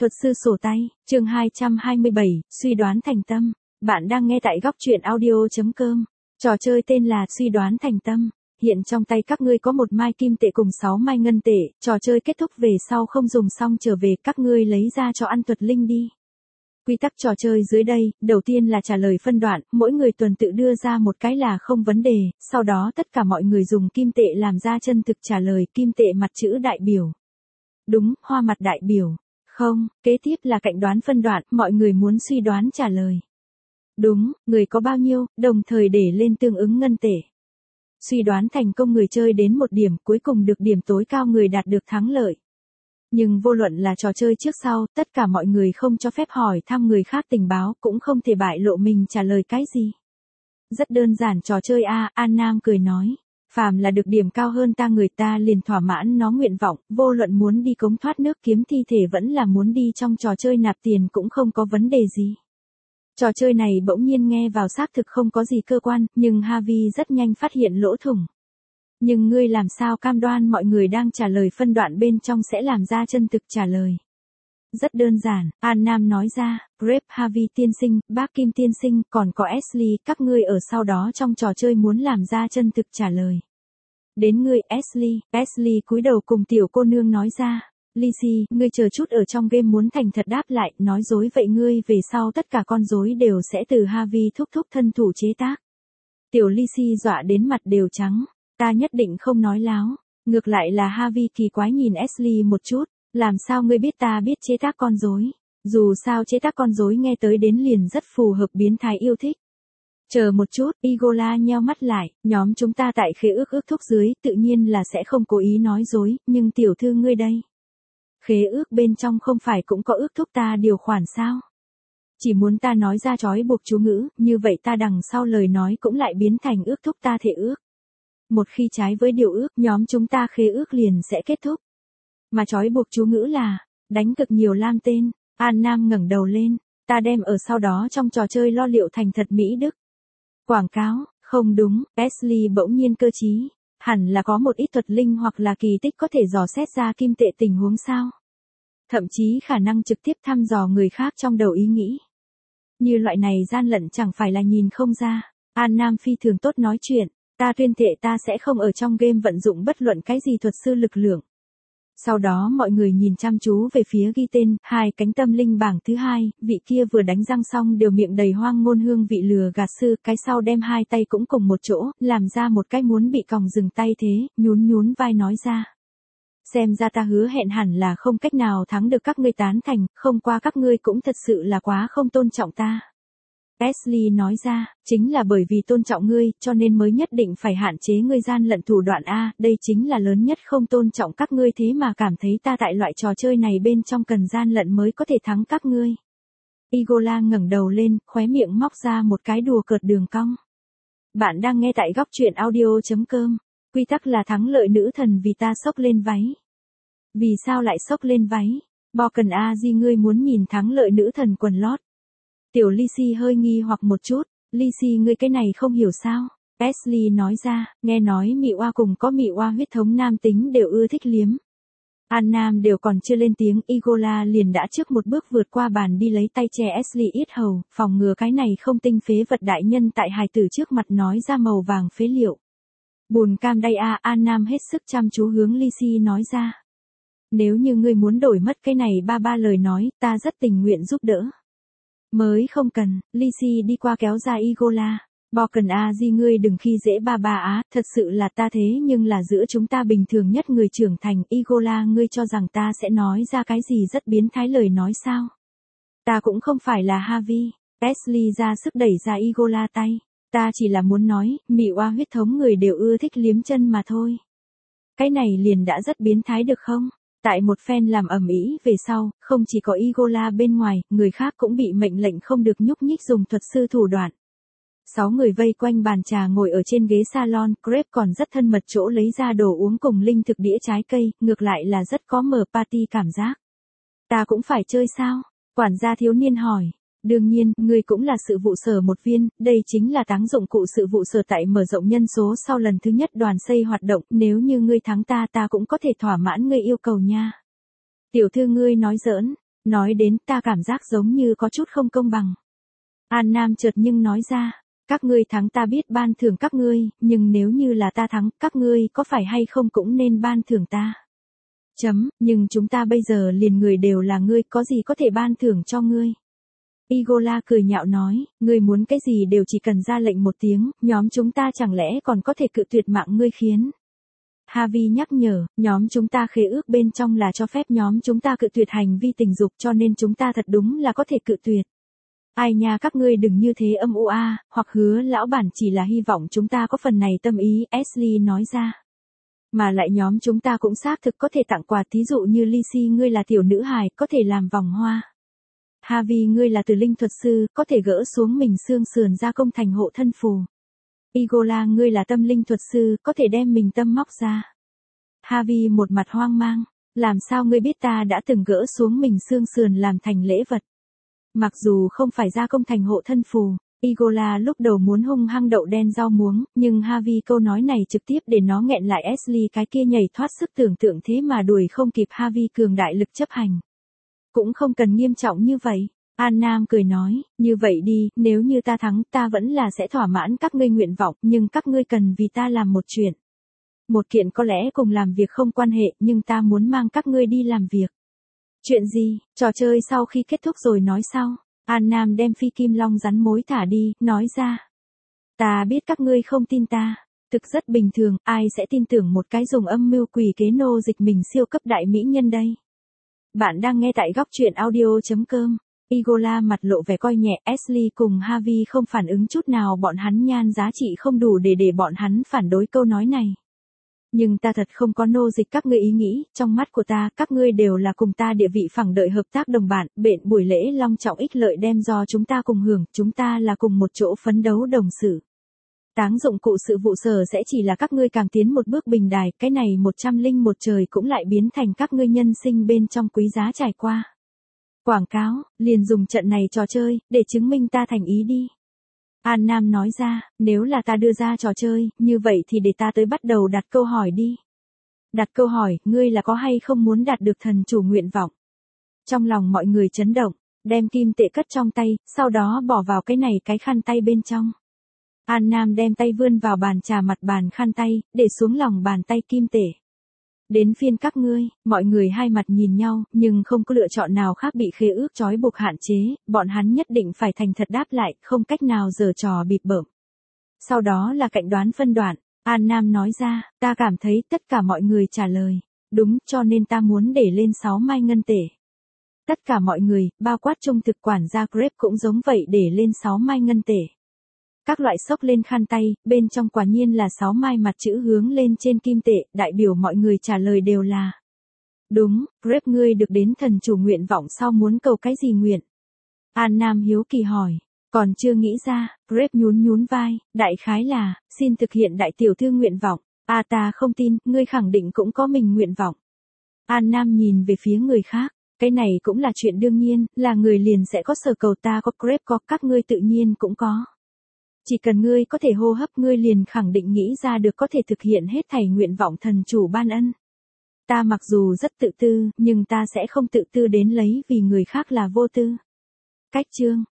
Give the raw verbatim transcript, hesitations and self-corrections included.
Thuật sư sổ tay, chương hai trăm hai mươi bảy, suy đoán thành tâm. Bạn đang nghe tại góc truyện audio chấm com. Trò chơi tên là suy đoán thành tâm. Hiện trong tay các ngươi có một mai kim tệ cùng sáu mai ngân tệ, trò chơi kết thúc về sau không dùng xong trở về, các ngươi lấy ra cho ăn thuật linh đi. Quy tắc trò chơi dưới đây, đầu tiên là trả lời phân đoạn, mỗi người tuần tự đưa ra một cái là không vấn đề, sau đó tất cả mọi người dùng kim tệ làm ra chân thực trả lời, kim tệ mặt chữ đại biểu. Đúng, hoa mặt đại biểu. Không, kế tiếp là cạnh đoán phân đoạn, mọi người muốn suy đoán trả lời. Đúng, người có bao nhiêu, đồng thời để lên tương ứng ngân tệ. Suy đoán thành công người chơi đến một điểm, cuối cùng được điểm tối cao người đạt được thắng lợi. Nhưng vô luận là trò chơi trước sau, tất cả mọi người không cho phép hỏi thăm người khác tình báo, cũng không thể bại lộ mình trả lời cái gì. Rất đơn giản trò chơi a, An Nam cười nói. Phàm là được điểm cao hơn ta người ta liền thỏa mãn nó nguyện vọng, vô luận muốn đi cống thoát nước kiếm thi thể vẫn là muốn đi trong trò chơi nạp tiền cũng không có vấn đề gì. Trò chơi này bỗng nhiên nghe vào xác thực không có gì cơ quan, nhưng Harvey rất nhanh phát hiện lỗ thủng. Nhưng ngươi làm sao cam đoan mọi người đang trả lời phân đoạn bên trong sẽ làm ra chân thực trả lời? Rất đơn giản, An Nam nói ra, Grape Harvey tiên sinh, bác Kim tiên sinh, còn có Ashley, các ngươi ở sau đó trong trò chơi muốn làm ra chân thực trả lời. Đến ngươi, Ashley, Ashley cúi đầu cùng tiểu cô nương nói ra, Lizzie, ngươi chờ chút ở trong game muốn thành thật đáp lại, nói dối vậy ngươi về sau tất cả con rối đều sẽ từ Harvey thúc thúc thân thủ chế tác. Tiểu Lizzie dọa đến mặt đều trắng, ta nhất định không nói láo, ngược lại là Harvey kỳ quái nhìn Ashley một chút. Làm sao ngươi biết ta biết chế tác con rối? Dù sao chế tác con rối nghe tới đến liền rất phù hợp biến thái yêu thích. Chờ một chút, Igola nheo mắt lại, nhóm chúng ta tại khế ước ước thúc dưới, tự nhiên là sẽ không cố ý nói dối, nhưng tiểu thư ngươi đây. Khế ước bên trong không phải cũng có ước thúc ta điều khoản sao? Chỉ muốn ta nói ra trói buộc chú ngữ, như vậy ta đằng sau lời nói cũng lại biến thành ước thúc ta thể ước. Một khi trái với điều ước, nhóm chúng ta khế ước liền sẽ kết thúc. Mà trói buộc chú ngữ là, đánh cực nhiều lam tên, An Nam ngẩng đầu lên, ta đem ở sau đó trong trò chơi lo liệu thành thật Mỹ Đức. Quảng cáo, không đúng, Ashley bỗng nhiên cơ trí, hẳn là có một ít thuật linh hoặc là kỳ tích có thể dò xét ra kim tệ tình huống sao. Thậm chí khả năng trực tiếp thăm dò người khác trong đầu ý nghĩ. Như loại này gian lận chẳng phải là nhìn không ra, An Nam phi thường tốt nói chuyện, ta tuyên thệ ta sẽ không ở trong game vận dụng bất luận cái gì thuật sư lực lượng. Sau đó mọi người nhìn chăm chú về phía ghi tên, hai cánh tâm linh bảng thứ hai, vị kia vừa đánh răng xong đều miệng đầy hoang ngôn hương vị lừa gạt sư, cái sau đem hai tay cũng cùng một chỗ, làm ra một cái muốn bị còng dừng tay thế, nhún nhún vai nói ra. Xem ra ta hứa hẹn hẳn là không cách nào thắng được các ngươi tán thành, không qua các ngươi cũng thật sự là quá không tôn trọng ta. Ashley nói ra, chính là bởi vì tôn trọng ngươi, cho nên mới nhất định phải hạn chế ngươi gian lận thủ đoạn A, đây chính là lớn nhất không tôn trọng các ngươi thế mà cảm thấy ta tại loại trò chơi này bên trong cần gian lận mới có thể thắng các ngươi. Igola ngẩng đầu lên, khóe miệng móc ra một cái đùa cợt đường cong. Bạn đang nghe tại góc truyện audio chấm com, quy tắc là thắng lợi nữ thần vì ta xốc lên váy. Vì sao lại xốc lên váy? Bo cần A di ngươi muốn nhìn thắng lợi nữ thần quần lót. Tiểu Lizzie hơi nghi hoặc một chút, Lizzie ngươi cái này không hiểu sao? Ashley nói ra, nghe nói mị oa cùng có mị oa huyết thống nam tính đều ưa thích liếm. An Nam đều còn chưa lên tiếng, Igola liền đã trước một bước vượt qua bàn đi lấy tay che Ashley yết hầu, phòng ngừa cái này không tinh phế vật đại nhân tại hài tử trước mặt nói ra màu vàng phế liệu. Bùn cam đây a, An Nam hết sức chăm chú hướng Lizzie nói ra. Nếu như ngươi muốn đổi mất cái này ba ba lời nói, ta rất tình nguyện giúp đỡ. Mới không cần, Lizzie đi qua kéo ra Igola. Bo cần a di ngươi đừng khi dễ ba ba á, thật sự là ta thế nhưng là giữa chúng ta bình thường nhất người trưởng thành. Igola ngươi cho rằng ta sẽ nói ra cái gì rất biến thái lời nói sao? Ta cũng không phải là Harvey. Ashley ra sức đẩy ra Igola tay. Ta chỉ là muốn nói, mị oa huyết thống người đều ưa thích liếm chân mà thôi. Cái này liền đã rất biến thái được không? Tại một phen làm ầm ĩ về sau, không chỉ có Igola bên ngoài, người khác cũng bị mệnh lệnh không được nhúc nhích dùng thuật sư thủ đoạn. Sáu người vây quanh bàn trà ngồi ở trên ghế salon, Grape còn rất thân mật chỗ lấy ra đồ uống cùng linh thực đĩa trái cây, ngược lại là rất có mở party cảm giác. Ta cũng phải chơi sao? Quản gia thiếu niên hỏi. Đương nhiên, ngươi cũng là sự vụ sở một viên, đây chính là táng dụng cụ sự vụ sở tại mở rộng nhân số sau lần thứ nhất đoàn xây hoạt động, nếu như ngươi thắng ta ta cũng có thể thỏa mãn ngươi yêu cầu nha. Tiểu thư ngươi nói giỡn, Nói đến ta cảm giác giống như có chút không công bằng. An Nam chợt nhưng nói ra, các ngươi thắng ta biết ban thưởng các ngươi, nhưng nếu như là ta thắng, các ngươi có phải hay không cũng nên ban thưởng ta. Chấm, nhưng chúng ta bây giờ liền người đều là ngươi, có gì có thể ban thưởng cho ngươi. Igola cười nhạo nói, ngươi muốn cái gì đều chỉ cần ra lệnh một tiếng, nhóm chúng ta chẳng lẽ còn có thể cự tuyệt mạng ngươi khiến. Harvey nhắc nhở, nhóm chúng ta khế ước bên trong là cho phép nhóm chúng ta cự tuyệt hành vi tình dục cho nên chúng ta thật đúng là có thể cự tuyệt. Ai nha các ngươi đừng như thế âm u a, hoặc hứa lão bản chỉ là hy vọng chúng ta có phần này tâm ý, Ashley nói ra. Mà lại nhóm chúng ta cũng xác thực có thể tặng quà, thí dụ như Lizzie ngươi là tiểu nữ hài, có thể làm vòng hoa. Harvey ngươi là từ linh thuật sư, có thể gỡ xuống mình xương sườn ra công thành hộ thân phù. Igola ngươi là tâm linh thuật sư, có thể đem mình tâm móc ra. Harvey một mặt hoang mang, làm sao ngươi biết ta đã từng gỡ xuống mình xương sườn làm thành lễ vật. Mặc dù không phải ra công thành hộ thân phù, Igola lúc đầu muốn hung hăng đậu đen rau muống, nhưng Harvey câu nói này trực tiếp để nó nghẹn lại. Ashley cái kia nhảy thoát sức tưởng tượng thế mà đuổi không kịp Harvey cường đại lực chấp hành. Cũng không cần nghiêm trọng như vậy. An Nam cười nói, như vậy đi, nếu như ta thắng ta vẫn là sẽ thỏa mãn các ngươi nguyện vọng, nhưng các ngươi cần vì ta làm một chuyện. Một kiện có lẽ cùng làm việc không quan hệ, nhưng ta muốn mang các ngươi đi làm việc. Chuyện gì, trò chơi sau khi kết thúc rồi nói sau. An Nam đem phi kim long rắn mối thả đi, nói ra. Ta biết các ngươi không tin ta. Thực rất bình thường, ai sẽ tin tưởng một cái dùng âm mưu quỷ kế nô dịch mình siêu cấp đại mỹ nhân đây. Bạn đang nghe tại góc truyện audio chấm com. Igola mặt lộ vẻ coi nhẹ, Ashley cùng Harvey không phản ứng chút nào, bọn hắn nhan giá trị không đủ để để bọn hắn phản đối câu nói này. Nhưng ta thật không có nô dịch các ngươi ý nghĩ, trong mắt của ta, các ngươi đều là cùng ta địa vị phẳng đợi hợp tác đồng bạn, bện buổi lễ long trọng ích lợi đem do chúng ta cùng hưởng, chúng ta là cùng một chỗ phấn đấu đồng sự. Táng dụng cụ sự vụ sở sẽ chỉ là các ngươi càng tiến một bước bình đài, cái này một trăm linh một trời cũng lại biến thành các ngươi nhân sinh bên trong quý giá trải qua. Quảng cáo, liền dùng trận này trò chơi, để chứng minh ta thành ý đi. An Nam nói ra, nếu là ta đưa ra trò chơi, như vậy thì để ta tới bắt đầu đặt câu hỏi đi. Đặt câu hỏi, ngươi là có hay không muốn đạt được thần chủ nguyện vọng? Trong lòng mọi người chấn động, đem kim tệ cất trong tay, sau đó bỏ vào cái này cái khăn tay bên trong. An Nam đem tay vươn vào bàn trà mặt bàn khăn tay, để xuống lòng bàn tay kim tệ. Đến phiên các ngươi, mọi người hai mặt nhìn nhau, nhưng không có lựa chọn nào khác bị khế ước trói buộc hạn chế, bọn hắn nhất định phải thành thật đáp lại, không cách nào giở trò bịp bợm. Sau đó là cạnh đoán phân đoạn, An Nam nói ra, ta cảm thấy tất cả mọi người trả lời, đúng, cho nên ta muốn để lên sáu mai ngân tệ. Tất cả mọi người, bao quát trung thực quản gia Grape cũng giống vậy để lên sáu mai ngân tệ. Các loại xốc lên khăn tay, bên trong quả nhiên là sáu mai mặt chữ hướng lên trên kim tệ, đại biểu mọi người trả lời đều là. Đúng, Grape ngươi được đến thần chủ nguyện vọng sau muốn cầu cái gì nguyện? An Nam hiếu kỳ hỏi, còn chưa nghĩ ra, Grape nhún nhún vai, đại khái là, xin thực hiện đại tiểu thư nguyện vọng, à ta không tin, ngươi khẳng định cũng có mình nguyện vọng. An Nam nhìn về phía người khác, cái này cũng là chuyện đương nhiên, là người liền sẽ có sở cầu, ta có, Grape có, các ngươi tự nhiên cũng có. Chỉ cần ngươi có thể hô hấp, ngươi liền khẳng định nghĩ ra được có thể thực hiện hết thảy nguyện vọng thần chủ ban ân. Ta mặc dù rất tự tư, nhưng ta sẽ không tự tư đến lấy vì người khác là vô tư. Cách chương